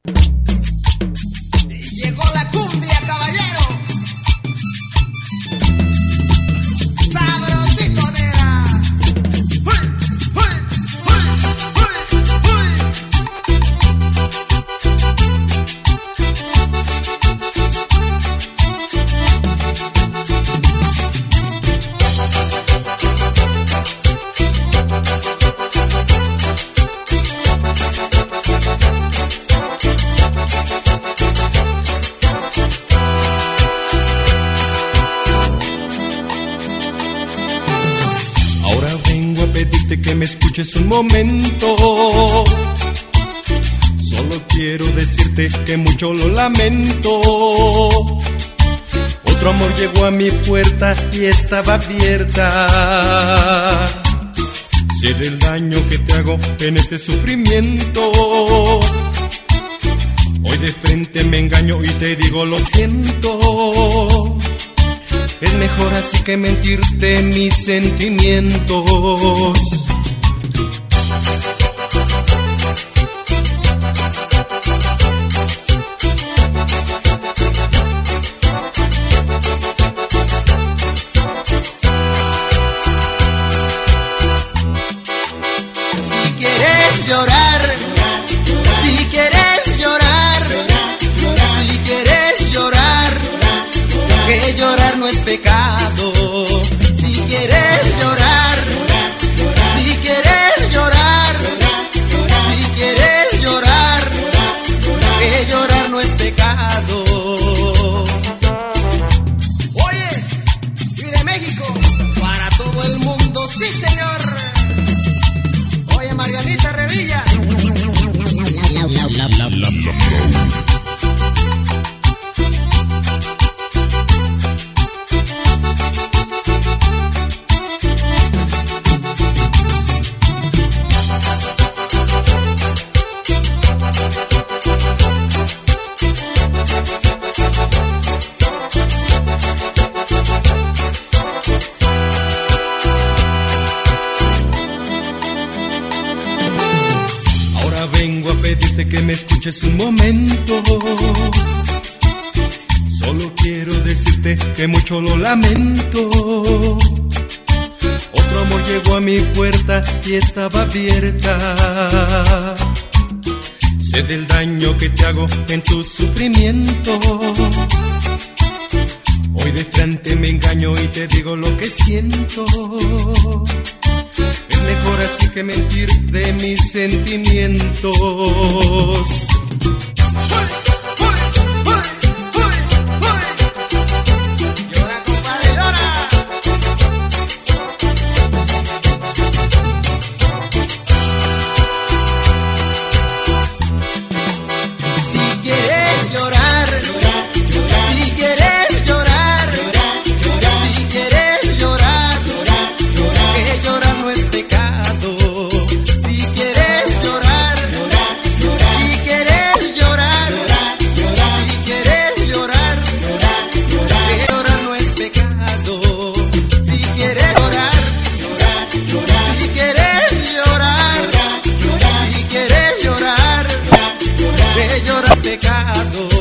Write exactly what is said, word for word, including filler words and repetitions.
Llegó la cumbia, caballero. Sabrosito, nena. ¡Uy, uy, uy, uy, uy! Ahora vengo a pedirte que me escuches un momento. Solo quiero decirte que mucho lo lamento. Otro amor llegó a mi puerta y estaba abierta. Sé del daño que te hago en este sufrimiento. Hoy de frente me engaño y te digo lo siento. Es mejor así que mentirte mis sentimientos. Si quieres llorar, si quieres llorar, si quieres llorar, que llorar no es pecado. Si quieres llorar, si quieres llorar, si quieres llorar, que llorar no es pecado. Oye, y de México para todo el mundo, sí señor. Oye, Marianita Revilla. Ahora vengo a pedirte que me escuches un momento. Solo quiero decirte que mucho lo lamento. Otro amor llegó a mi puerta y estaba abierta. Sé del daño que te hago en tu sufrimiento. Hoy de frente me engaño y te digo lo que siento. Es mejor así que mentir de mis sentimientos. Llora, compadre, llora. Si quieres llorar, si quieres llorar, si quieres llorar, que llorar no es pecado. Si quieres llorar, si quieres llorar, si quieres llorar, que llorar no es pecado. Si quieres llorar, si quieres llorar, si quieres llorar, que llorar es pecado.